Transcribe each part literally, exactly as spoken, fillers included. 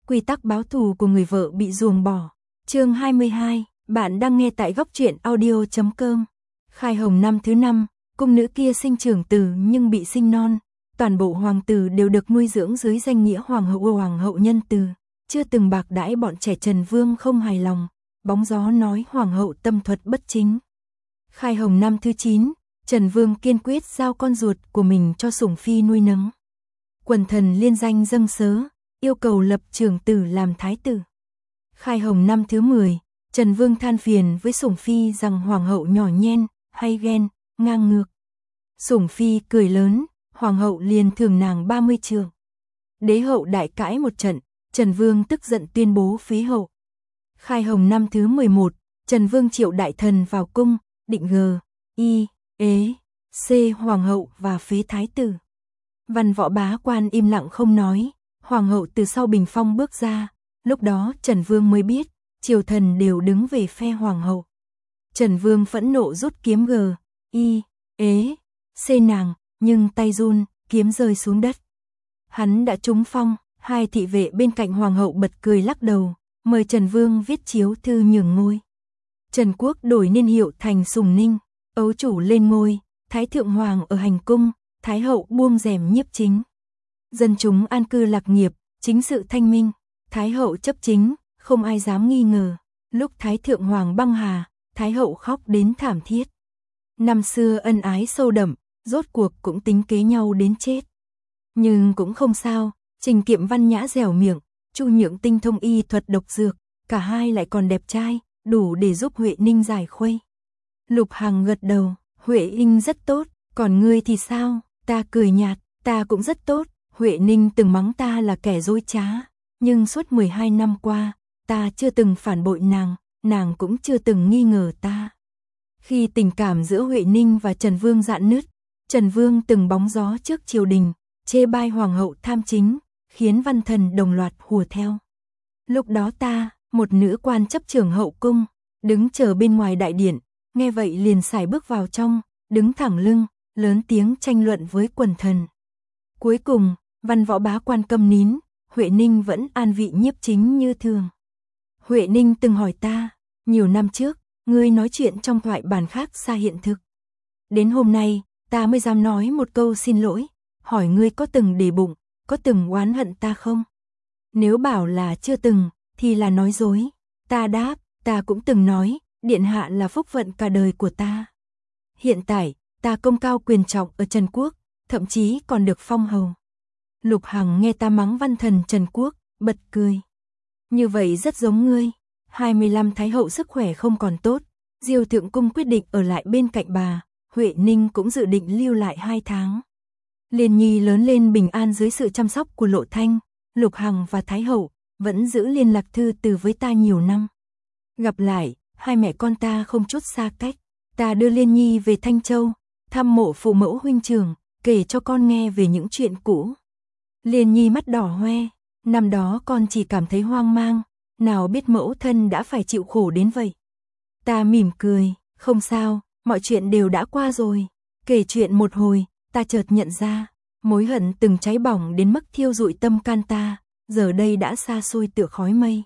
Quy tắc báo thù của người vợ bị ruồng bỏ. Chương hai mươi hai, bạn đang nghe tại góc truyện audio chấm com. Khai Hồng năm thứ năm, cung nữ kia sinh trưởng tử nhưng bị sinh non. Toàn bộ hoàng tử đều được nuôi dưỡng dưới danh nghĩa hoàng hậu hoàng hậu nhân từ, chưa từng bạc đãi bọn trẻ. Trần Vương không hài lòng, bóng gió nói hoàng hậu tâm thuật bất chính. Khai Hồng năm thứ chín, Trần Vương kiên quyết giao con ruột của mình cho Sủng Phi nuôi nấng. Quần thần liên danh dâng sớ, yêu cầu lập trưởng tử làm thái tử. Khai Hồng năm thứ mười, Trần Vương than phiền với Sủng Phi rằng hoàng hậu nhỏ nhen, hay ghen, ngang ngược. Sủng Phi cười lớn, hoàng hậu liền thưởng nàng ba mươi trượng. Đế hậu đại cãi một trận, Trần Vương tức giận tuyên bố phế hậu. Khai Hồng năm thứ mười một, Trần Vương triệu đại thần vào cung, định g, y, ế, c hoàng hậu và phế thái tử. Văn Võ bá quan im lặng không nói, hoàng hậu từ sau bình phong bước ra, lúc đó Trần Vương mới biết, triều thần đều đứng về phe hoàng hậu. Trần Vương phẫn nộ rút kiếm g, y, ế, c nàng, nhưng tay run, kiếm rơi xuống đất. Hắn đã trúng phong, hai thị vệ bên cạnh hoàng hậu bật cười lắc đầu, mời Trần Vương viết chiếu thư nhường ngôi. Trần Quốc đổi niên hiệu thành Sùng Ninh, ấu chủ lên ngôi, thái thượng hoàng ở hành cung, thái hậu buông rèm nhiếp chính. Dân chúng an cư lạc nghiệp, chính sự thanh minh, thái hậu chấp chính, không ai dám nghi ngờ. Lúc thái thượng hoàng băng hà, thái hậu khóc đến thảm thiết. Năm xưa ân ái sâu đậm, rốt cuộc cũng tính kế nhau đến chết. Nhưng cũng không sao, Trình Kiệm văn nhã dẻo miệng, Chu Nhượng tinh thông y thuật độc dược, cả hai lại còn đẹp trai, đủ để giúp Huệ Ninh giải khuây. Lục Hằng gật đầu, Huệ Ninh rất tốt, còn ngươi thì sao? Ta cười nhạt, ta cũng rất tốt. Huệ Ninh từng mắng ta là kẻ dối trá, nhưng suốt mười hai năm qua, ta chưa từng phản bội nàng, nàng cũng chưa từng nghi ngờ ta. Khi tình cảm giữa Huệ Ninh và Trần Vương rạn nứt, Trần Vương từng bóng gió trước triều đình, chê bai hoàng hậu tham chính, khiến văn thần đồng loạt hùa theo. Lúc đó ta, một nữ quan chấp trưởng hậu cung, đứng chờ bên ngoài đại điện, nghe vậy liền sải bước vào trong, đứng thẳng lưng, lớn tiếng tranh luận với quần thần. Cuối cùng, Văn Võ bá quan câm nín, Huệ Ninh vẫn an vị nhiếp chính như thường. Huệ Ninh từng hỏi ta, nhiều năm trước, ngươi nói chuyện trong thoại bản khác xa hiện thực. Đến hôm nay, ta mới dám nói một câu xin lỗi, hỏi ngươi có từng để bụng, có từng oán hận ta không? Nếu bảo là chưa từng, thì là nói dối. Ta đáp, ta cũng từng nói, điện hạ là phúc vận cả đời của ta. Hiện tại, ta công cao quyền trọng ở Trần Quốc, thậm chí còn được phong hầu. Lục Hằng nghe ta mắng văn thần Trần Quốc, bật cười. Như vậy rất giống ngươi. hai mươi lăm thái hậu sức khỏe không còn tốt, Diêu Thượng Cung quyết định ở lại bên cạnh bà, Huệ Ninh cũng dự định lưu lại hai tháng. Liên Nhi lớn lên bình an dưới sự chăm sóc của Lộ Thanh, Lục Hằng và Thái hậu vẫn giữ liên lạc thư từ với ta nhiều năm. Gặp lại, hai mẹ con ta không chút xa cách. Ta đưa Liên Nhi về Thanh Châu, thăm mộ phụ mẫu huynh trưởng, kể cho con nghe về những chuyện cũ. Liên Nhi mắt đỏ hoe, năm đó con chỉ cảm thấy hoang mang, nào biết mẫu thân đã phải chịu khổ đến vậy. Ta mỉm cười, không sao, mọi chuyện đều đã qua rồi. Kể chuyện một hồi, ta chợt nhận ra, mối hận từng cháy bỏng đến mức thiêu rụi tâm can ta, giờ đây đã xa xôi tựa khói mây.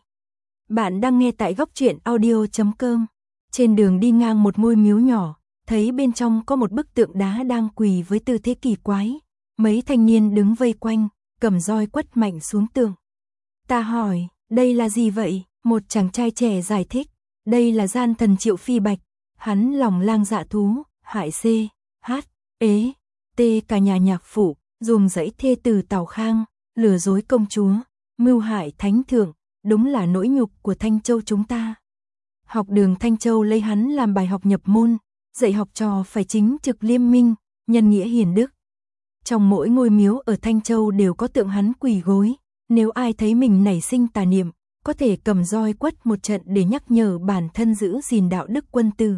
Bạn đang nghe tại góc truyện audio chấm com. Trên đường đi ngang một ngôi miếu nhỏ, thấy bên trong có một bức tượng đá đang quỳ với tư thế kỳ quái. Mấy thanh niên đứng vây quanh, cầm roi quất mạnh xuống tượng. Ta hỏi, đây là gì vậy? Một chàng trai trẻ giải thích, đây là gian thần Triệu Phi Bạch. Hắn lòng lang dạ thú, hại c, h, ế, t cả nhà nhạc phụ, dùng dãy thê từ Tào Khang, lừa dối công chúa, mưu hại thánh thượng, đúng là nỗi nhục của Thanh Châu chúng ta. Học đường Thanh Châu lấy hắn làm bài học nhập môn, dạy học trò phải chính trực liêm minh, nhân nghĩa hiền đức. Trong mỗi ngôi miếu ở Thanh Châu đều có tượng hắn quỳ gối, nếu ai thấy mình nảy sinh tà niệm, có thể cầm roi quất một trận để nhắc nhở bản thân giữ gìn đạo đức quân tử.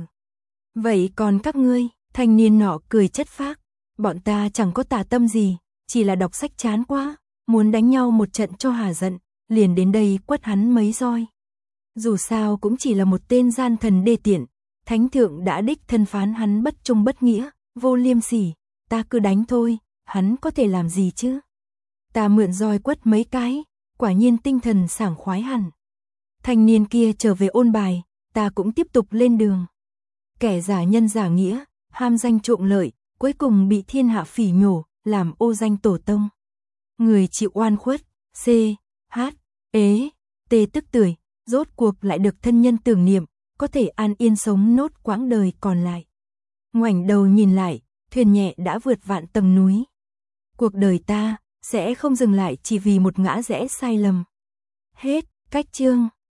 Vậy còn các ngươi? Thanh niên nọ cười chất phác, bọn ta chẳng có tà tâm gì, chỉ là đọc sách chán quá, muốn đánh nhau một trận cho hả giận, liền đến đây quất hắn mấy roi. Dù sao cũng chỉ là một tên gian thần đê tiện, thánh thượng đã đích thân phán hắn bất trung bất nghĩa, vô liêm sỉ, ta cứ đánh thôi, hắn có thể làm gì chứ? Ta mượn roi quất mấy cái, quả nhiên tinh thần sảng khoái hẳn. Thanh niên kia trở về ôn bài, ta cũng tiếp tục lên đường. Kẻ giả nhân giả nghĩa, ham danh trộm lợi, cuối cùng bị thiên hạ phỉ nhổ, làm ô danh tổ tông. Người chịu oan khuất, C, H, ế, T tức tưởi, rốt cuộc lại được thân nhân tưởng niệm, có thể an yên sống nốt quãng đời còn lại. Ngoảnh đầu nhìn lại, thuyền nhẹ đã vượt vạn tầng núi. Cuộc đời ta sẽ không dừng lại chỉ vì một ngã rẽ sai lầm. Hết, cách chương.